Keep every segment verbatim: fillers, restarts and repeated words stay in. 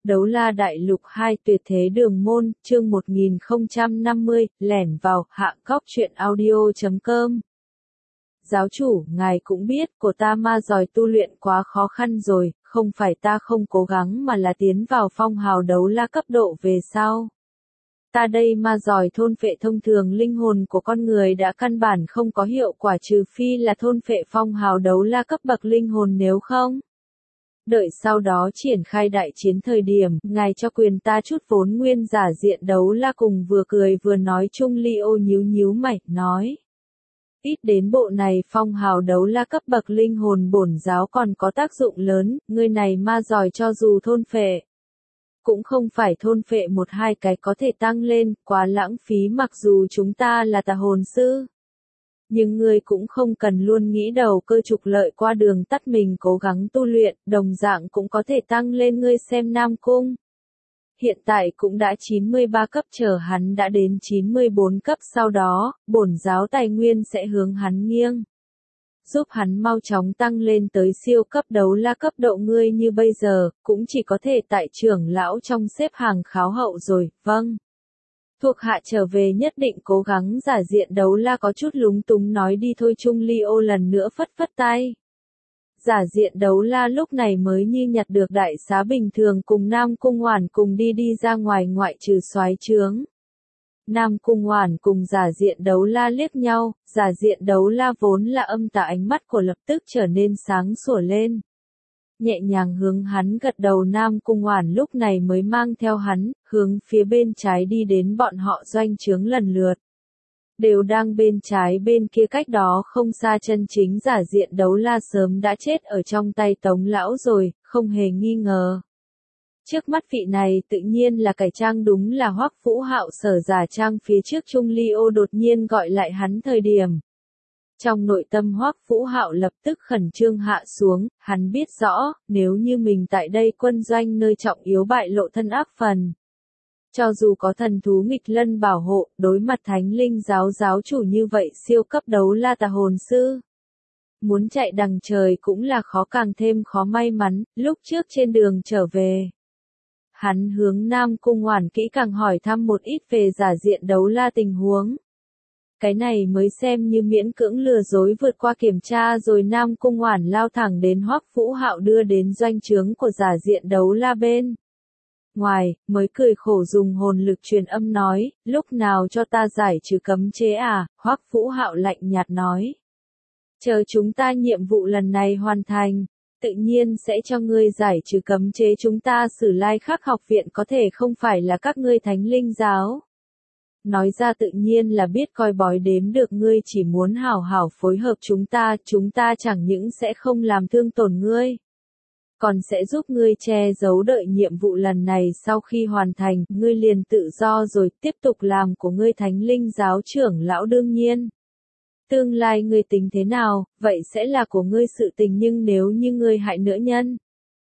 Đấu La Đại Lục hai Tuyệt Thế Đường Môn, chương một nghìn không trăm năm mươi, lẻn vào, hạ cóc truyện audio chấm com. Giáo chủ, ngài cũng biết, của ta ma giỏi tu luyện quá khó khăn rồi, không phải ta không cố gắng mà là tiến vào phong hào đấu la cấp độ về sau. Ta đây ma giỏi thôn phệ thông thường linh hồn của con người đã căn bản không có hiệu quả trừ phi là thôn phệ phong hào đấu la cấp bậc linh hồn, nếu không. Đợi sau đó triển khai đại chiến thời điểm, ngài cho quyền ta chút vốn nguyên giả diện đấu la. Cùng vừa cười vừa nói chung Ly Ô nhíu nhíu mày, nói. Ít đến bộ này phong hào đấu la cấp bậc linh hồn bổn giáo còn có tác dụng lớn, người này ma giỏi cho dù thôn phệ. Cũng không phải thôn phệ một hai cái có thể tăng lên, quá lãng phí mặc dù chúng ta là tà hồn sư. Nhưng ngươi cũng không cần luôn nghĩ đầu cơ trục lợi qua đường tắt, mình cố gắng tu luyện, đồng dạng cũng có thể tăng lên. Ngươi xem Nam Cung. Hiện tại cũng đã chín mươi ba cấp, chờ hắn đã đến chín mươi bốn cấp sau đó, bổn giáo tài nguyên sẽ hướng hắn nghiêng. Giúp hắn mau chóng tăng lên tới siêu cấp đấu la cấp độ. Ngươi như bây giờ, cũng chỉ có thể tại trưởng lão trong xếp hàng kháo hậu rồi, vâng. Thuộc hạ trở về nhất định cố gắng. Giả diện đấu la có chút lúng túng nói đi thôi. Chung Ly Ô lần nữa phất phất tay. Giả diện đấu la lúc này mới như nhặt được đại xá bình thường, cùng Nam Cung Oản cùng đi đi ra ngoài, ngoại trừ soái trướng. Nam Cung Oản cùng giả diện đấu la liếc nhau, giả diện đấu la vốn là âm tà ánh mắt của lập tức trở nên sáng sủa lên. Nhẹ nhàng hướng hắn gật đầu. Nam Cung Oản lúc này mới mang theo hắn, hướng phía bên trái đi đến bọn họ doanh trướng lần lượt. Đều đang bên trái bên kia cách đó không xa. Chân chính giả diện đấu la sớm đã chết ở trong tay Tống lão rồi, không hề nghi ngờ. Trước mắt vị này tự nhiên là cải trang, đúng là Hoắc Vũ Hạo. Sở giả trang phía trước Chung Ly Ô đột nhiên gọi lại hắn thời điểm. Trong nội tâm Hoắc Vũ Hạo lập tức khẩn trương hạ xuống, hắn biết rõ, nếu như mình tại đây quân doanh nơi trọng yếu bại lộ thân ác phần. Cho dù có thần thú nghịch lân bảo hộ, đối mặt thánh linh giáo giáo chủ như vậy siêu cấp đấu la tà hồn sư. Muốn chạy đằng trời cũng là khó, càng thêm khó may mắn. Lúc trước trên đường trở về, hắn hướng Nam Cung Oản kỹ càng hỏi thăm một ít về giả diện đấu la tình huống. Cái này mới xem như miễn cưỡng lừa dối vượt qua kiểm tra rồi. Nam Cung Oản lao thẳng đến Hoắc Vũ Hạo đưa đến doanh trướng của giả diện đấu la bên ngoài, mới cười khổ dùng hồn lực truyền âm nói, lúc nào cho ta giải trừ cấm chế à? Hoắc Vũ Hạo lạnh nhạt nói. Chờ chúng ta nhiệm vụ lần này hoàn thành, tự nhiên sẽ cho ngươi giải trừ cấm chế. Chúng ta Sử Lai Khắc học viện có thể không phải là các ngươi thánh linh giáo. Nói ra tự nhiên là biết coi bói đếm được. Ngươi chỉ muốn hảo hảo phối hợp chúng ta, chúng ta chẳng những sẽ không làm thương tổn ngươi, còn sẽ giúp ngươi che giấu. Đợi nhiệm vụ lần này sau khi hoàn thành, ngươi liền tự do rồi, tiếp tục làm của ngươi thánh linh giáo trưởng lão. Đương nhiên, tương lai ngươi tính thế nào, vậy sẽ là của ngươi sự tình, nhưng nếu như ngươi hại nữ nhân,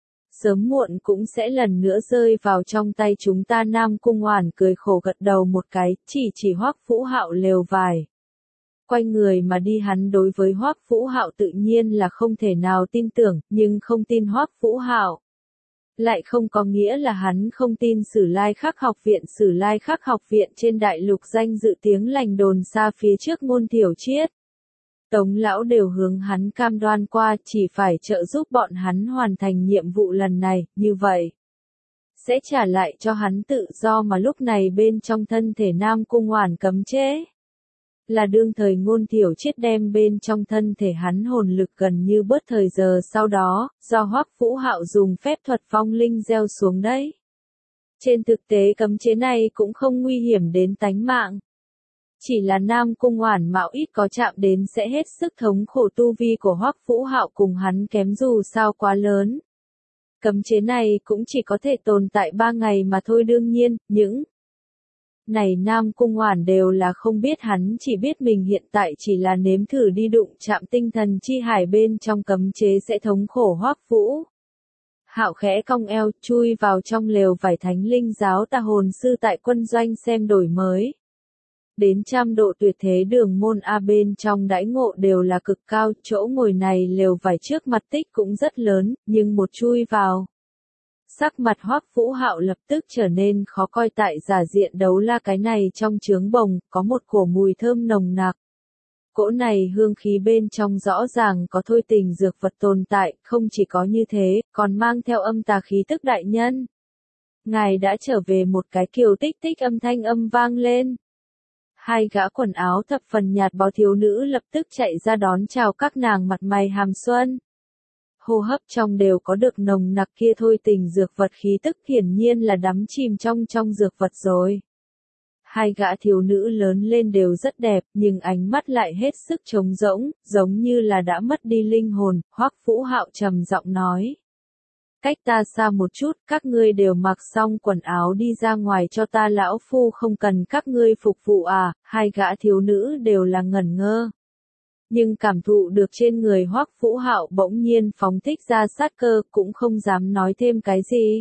sớm muộn cũng sẽ lần nữa rơi vào trong tay chúng ta. Nam Cung Oản cười khổ gật đầu một cái, chỉ chỉ Hoắc Vũ Hạo lều vải. Quay người mà đi. Hắn đối với Hoắc Vũ Hạo tự nhiên là không thể nào tin tưởng, nhưng không tin Hoắc Vũ Hạo lại không có nghĩa là hắn không tin Sử Lai Khắc học viện. Sử Lai Khắc học viện trên đại lục danh dự tiếng lành đồn xa, phía trước Ngôn Thiểu Triết, Tống lão đều hướng hắn cam đoan qua, chỉ phải trợ giúp bọn hắn hoàn thành nhiệm vụ lần này, như vậy sẽ trả lại cho hắn tự do. Mà lúc này bên trong thân thể Nam Cung Oản cấm chế, là đương thời Ngôn Thiểu Triết đem bên trong thân thể hắn hồn lực gần như bớt thời giờ sau đó, do Hoắc Vũ Hạo dùng phép thuật phong linh gieo xuống đấy. Trên thực tế cấm chế này cũng không nguy hiểm đến tánh mạng. Chỉ là Nam Cung Oản mạo ít có chạm đến sẽ hết sức thống khổ. Tu vi của Hoắc Vũ Hạo cùng hắn kém dù sao quá lớn. Cấm chế này cũng chỉ có thể tồn tại ba ngày mà thôi. Đương nhiên, những này Nam Cung Oản đều là không biết, hắn chỉ biết mình hiện tại chỉ là nếm thử đi đụng chạm tinh thần chi hải bên trong cấm chế sẽ thống khổ. Hoắc Vũ Hạo khẽ cong eo, chui vào trong lều vải. Thánh linh giáo tà hồn sư tại quân doanh xem đổi mới đến trăm độ tuyệt thế đường môn A bên trong đãi ngộ đều là cực cao. Chỗ ngồi này lều vải trước mặt tích cũng rất lớn, nhưng một chui vào, Sắc mặt Hoắc Vũ Hạo lập tức trở nên khó coi tại giả diện đấu la cái này trong trướng bồng, có một cổ mùi thơm nồng nặc. Cỗ này hương khí bên trong rõ ràng có thôi tình dược vật tồn tại, không chỉ có như thế, còn mang theo âm tà khí tức đại nhân. Ngài đã trở về, một cái kiều tích tích âm thanh âm vang lên. Hai gã quần áo thập phần nhạt bó thiếu nữ lập tức chạy ra đón chào các nàng mặt mày hàm xuân. Hô hấp trong đều có được nồng nặc kia thôi tình dược vật khí tức, hiển nhiên là đắm chìm trong trong dược vật rồi. Hai gã thiếu nữ lớn lên đều rất đẹp, nhưng ánh mắt lại hết sức trống rỗng, giống như là đã mất đi linh hồn. Hoắc Vũ Hạo trầm giọng nói. Cách ta xa một chút, các ngươi đều mặc xong quần áo đi ra ngoài cho ta, lão phu không cần các ngươi phục vụ à. Hai gã thiếu nữ đều là ngẩn ngơ. Nhưng cảm thụ được trên người Hoắc Vũ Hạo bỗng nhiên phóng thích ra sát cơ, cũng không dám nói thêm cái gì.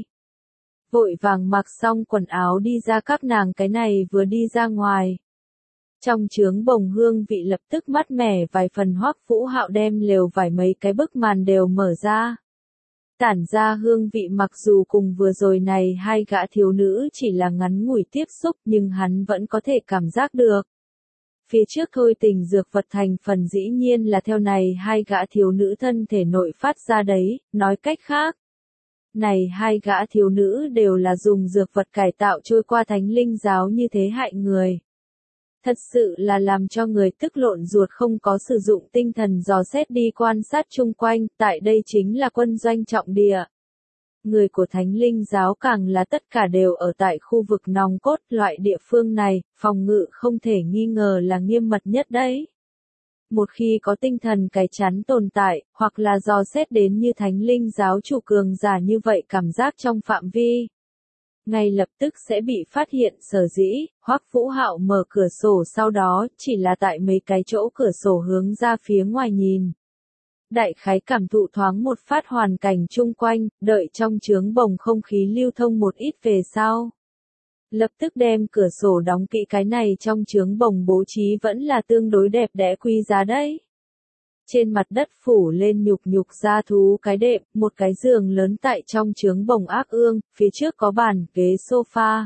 Vội vàng mặc xong quần áo đi ra, các nàng cái này vừa đi ra ngoài. Trong trướng bồng hương vị lập tức mát mẻ vài phần. Hoắc Vũ Hạo đem lều vải mấy cái bức màn đều mở ra. Tản ra hương vị, mặc dù cùng vừa rồi này hai gã thiếu nữ chỉ là ngắn ngủi tiếp xúc, nhưng hắn vẫn có thể cảm giác được. Phía trước thôi tình dược vật thành phần dĩ nhiên là theo này hai gã thiếu nữ thân thể nội phát ra đấy, nói cách khác. Này hai gã thiếu nữ đều là dùng dược vật cải tạo trôi qua thánh linh giáo như thế hại người. Thật sự là làm cho người tức lộn ruột, không có sử dụng tinh thần dò xét đi quan sát chung quanh, tại đây chính là quân doanh trọng địa. Người của thánh linh giáo càng là tất cả đều ở tại khu vực nòng cốt, loại địa phương này, phòng ngự không thể nghi ngờ là nghiêm mật nhất đấy. Một khi có tinh thần cái chắn tồn tại, hoặc là dò xét đến như thánh linh giáo chủ cường giả như vậy cảm giác trong phạm vi, ngay lập tức sẽ bị phát hiện. Sở dĩ, Hoắc Vũ Hạo mở cửa sổ, sau đó chỉ là tại mấy cái chỗ cửa sổ hướng ra phía ngoài nhìn. Đại khái cảm thụ thoáng một phát hoàn cảnh chung quanh, đợi trong trướng bồng không khí lưu thông một ít về sau. Lập tức đem cửa sổ đóng kỹ, cái này trong trướng bồng bố trí vẫn là tương đối đẹp đẽ quý giá đấy. Trên mặt đất phủ lên nhục nhục da thú cái đệm, một cái giường lớn tại trong trướng bồng ác ương, phía trước có bàn, ghế sofa.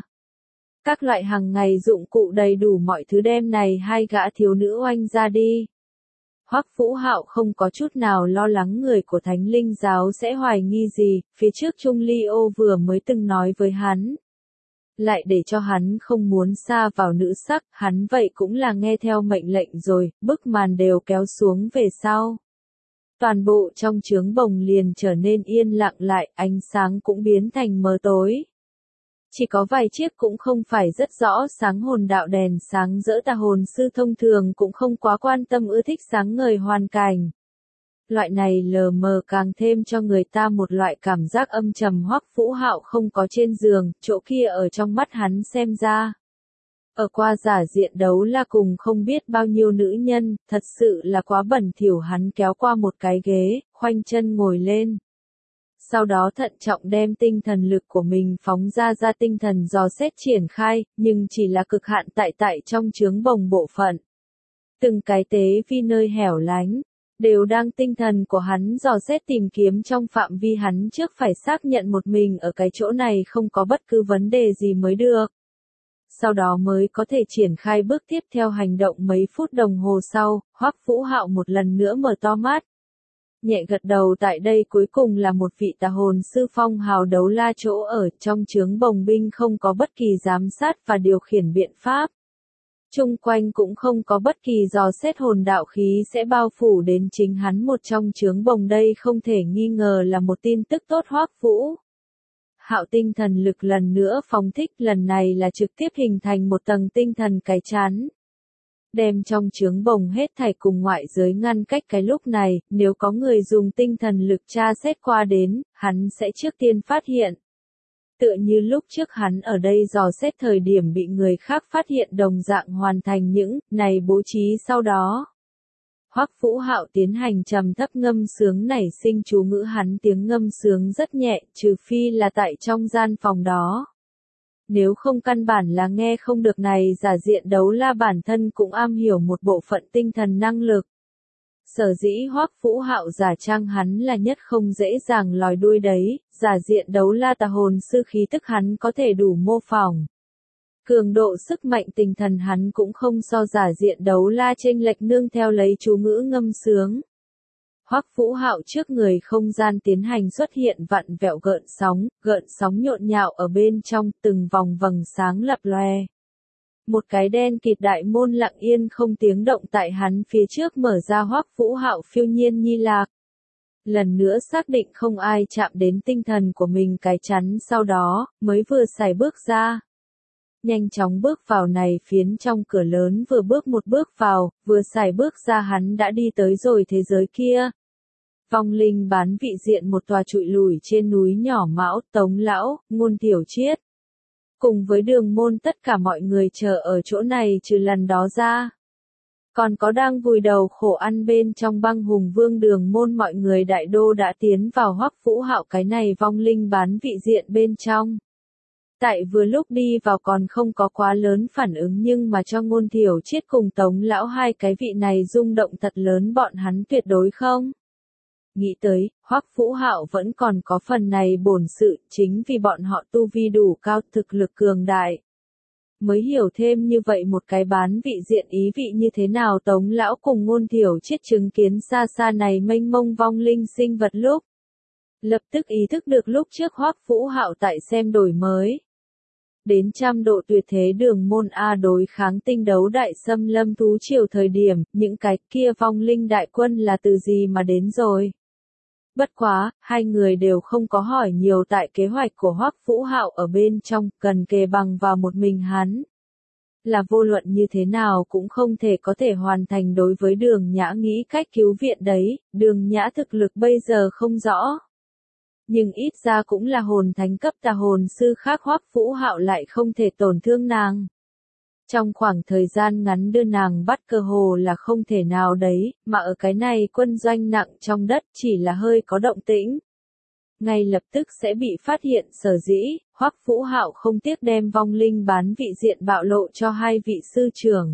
Các loại hàng ngày dụng cụ đầy đủ, mọi thứ đem này hai gã thiếu nữ oanh ra đi. Hoắc Vũ Hạo không có chút nào lo lắng người của thánh linh giáo sẽ hoài nghi gì, phía trước Trung Ly Ô vừa mới từng nói với hắn. Lại để cho hắn không muốn xa vào nữ sắc, hắn vậy cũng là nghe theo mệnh lệnh rồi, bức màn đều kéo xuống về sau. Toàn bộ trong trướng bồng liền trở nên yên lặng lại, ánh sáng cũng biến thành mờ tối. Chỉ có vài chiếc cũng không phải rất rõ sáng hồn đạo đèn sáng rỡ, tà hồn sư thông thường cũng không quá quan tâm ưa thích sáng ngời hoàn cảnh. Loại này lờ mờ càng thêm cho người ta một loại cảm giác âm trầm. Hoắc Vũ Hạo không có trên giường, chỗ kia ở trong mắt hắn xem ra. Ở qua giả diện đấu la cùng không biết bao nhiêu nữ nhân, thật sự là quá bẩn thỉu. Hắn kéo qua một cái ghế, khoanh chân ngồi lên. Sau đó thận trọng đem tinh thần lực của mình phóng ra ra tinh thần dò xét triển khai, nhưng chỉ là cực hạn tại tại trong trướng bồng bộ phận. Từng cái tế vi nơi hẻo lánh, đều đang tinh thần của hắn dò xét tìm kiếm trong phạm vi hắn trước phải xác nhận một mình ở cái chỗ này không có bất cứ vấn đề gì mới được. Sau đó mới có thể triển khai bước tiếp theo hành động. Mấy phút đồng hồ sau, Hoắc Vũ Hạo một lần nữa mở to mắt. Nhẹ gật đầu, tại đây cuối cùng là một vị tà hồn sư phong hào đấu la chỗ ở, trong trướng bồng binh không có bất kỳ giám sát và điều khiển biện pháp. Chung quanh cũng không có bất kỳ dò xét hồn đạo khí sẽ bao phủ đến chính hắn một trong trướng bồng, đây không thể nghi ngờ là một tin tức tốt. Hoắc Vũ Hạo tinh thần lực lần nữa phóng thích, lần này là trực tiếp hình thành một tầng tinh thần cái chắn. Đem trong trướng bồng hết thảy cùng ngoại giới ngăn cách. Cái lúc này, nếu có người dùng tinh thần lực tra xét qua đến, hắn sẽ trước tiên phát hiện. Tựa như lúc trước hắn ở đây dò xét thời điểm bị người khác phát hiện đồng dạng hoàn thành những này bố trí sau đó. Hoắc Vũ Hạo tiến hành trầm thấp ngâm sướng nảy sinh chú ngữ, hắn tiếng ngâm sướng rất nhẹ, trừ phi là tại trong gian phòng đó. Nếu không căn bản là nghe không được. Này giả diện đấu la bản thân cũng am hiểu một bộ phận tinh thần năng lực. Sở dĩ Hoắc Vũ Hạo giả trang hắn là nhất không dễ dàng lòi đuôi đấy, giả diện đấu la tà hồn sư khí tức hắn có thể đủ mô phỏng. Cường độ sức mạnh tinh thần hắn cũng không so giả diện đấu la chênh lệch nương theo lấy chú ngữ ngâm sướng. Hoắc Vũ Hạo trước người không gian tiến hành xuất hiện vặn vẹo gợn sóng, gợn sóng nhộn nhạo ở bên trong từng vòng vầng sáng lập lòe. Một cái đen kịt đại môn lặng yên không tiếng động tại hắn phía trước mở ra. Hoắc Vũ Hạo phiêu nhiên nhi lạc. Lần nữa xác định không ai chạm đến tinh thần của mình cái chắn sau đó, mới vừa xài bước ra. Nhanh chóng bước vào này phiến trong cửa lớn vừa bước một bước vào, vừa xài bước ra hắn đã đi tới rồi thế giới kia. Vong linh bán vị diện một tòa trụi lủi trên núi nhỏ Mão, Tống Lão, Ngôn Tiểu Chiết. Cùng với Đường Môn tất cả mọi người chờ ở chỗ này trừ lần đó ra. Còn có đang vùi đầu khổ ăn bên trong Băng Hùng Vương Đường Môn mọi người đại đô đã tiến vào Hoắc Vũ Hạo cái này vong linh bán vị diện bên trong. Tại vừa lúc đi vào còn không có quá lớn phản ứng nhưng mà cho Ngôn Tiểu Chiết cùng Tống Lão hai cái vị này rung động thật lớn bọn hắn tuyệt đối không. Nghĩ tới, Hoắc Vũ Hạo vẫn còn có phần này bổn sự, chính vì bọn họ tu vi đủ cao thực lực cường đại. Mới hiểu thêm như vậy một cái bán vị diện ý vị như thế nào. Tống Lão cùng Ngôn Tiểu Chiết chứng kiến xa xa này mênh mông vong linh sinh vật lúc. Lập tức ý thức được lúc trước Hoắc Vũ Hạo tại xem đổi mới. Đến trăm độ tuyệt thế Đường Môn A đối kháng tinh đấu đại xâm lâm thú triều thời điểm, những cái kia vong linh đại quân là từ gì mà đến rồi. Bất quá, hai người đều không có hỏi nhiều tại kế hoạch của Hoắc Vũ Hạo ở bên trong, cần kề bằng vào một mình hắn. Là vô luận như thế nào cũng không thể có thể hoàn thành đối với Đường Nhã nghĩ cách cứu viện đấy, Đường Nhã thực lực bây giờ không rõ. Nhưng ít ra cũng là hồn thánh cấp tà hồn sư khác Hoắc Vũ Hạo lại không thể tổn thương nàng. Trong khoảng thời gian ngắn đưa nàng bắt cơ hồ là không thể nào đấy, mà ở cái này quân doanh nặng trong đất chỉ là hơi có động tĩnh. Ngay lập tức sẽ bị phát hiện. Sở dĩ, Hoắc Vũ Hạo không tiếc đem vong linh bán vị diện bạo lộ cho hai vị sư trưởng.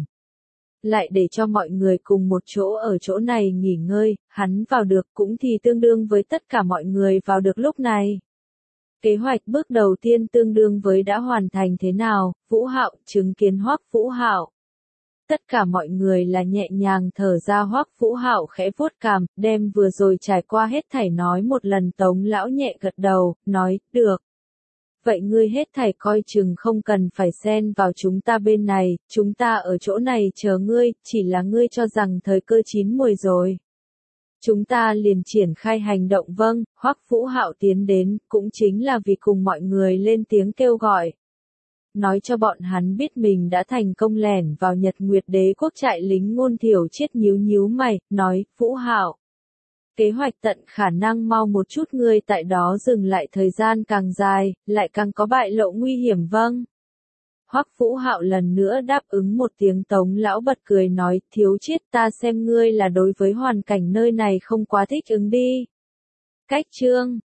Lại để cho mọi người cùng một chỗ ở chỗ này nghỉ ngơi, hắn vào được cũng thì tương đương với tất cả mọi người vào được lúc này. Kế hoạch bước đầu tiên tương đương với đã hoàn thành thế nào, Vũ Hạo chứng kiến Hoắc Vũ Hạo. Tất cả mọi người là nhẹ nhàng thở ra. Hoắc Vũ Hạo khẽ vuốt cằm, đem vừa rồi trải qua hết thảy nói một lần. Tống Lão nhẹ gật đầu, nói, được. Vậy ngươi hết thảy coi chừng không cần phải xen vào chúng ta bên này, chúng ta ở chỗ này chờ ngươi, chỉ là ngươi cho rằng thời cơ chín muồi rồi. Chúng ta liền triển khai hành động. Vâng, Hoắc Vũ Hạo tiến đến, cũng chính là vì cùng mọi người lên tiếng kêu gọi. Nói cho bọn hắn biết mình đã thành công lẻn vào Nhật Nguyệt Đế quốc trại lính. Ngôn Tiểu Chiết nhíu nhíu mày, nói, Vũ Hạo. Kế hoạch tận khả năng mau một chút, ngươi tại đó dừng lại thời gian càng dài, lại càng có bại lộ nguy hiểm. Vâng. Hoắc Vũ Hạo lần nữa đáp ứng một tiếng. Tống Lão bật cười nói, Thiếu Chiết ta xem ngươi là đối với hoàn cảnh nơi này không quá thích ứng đi. Cách chương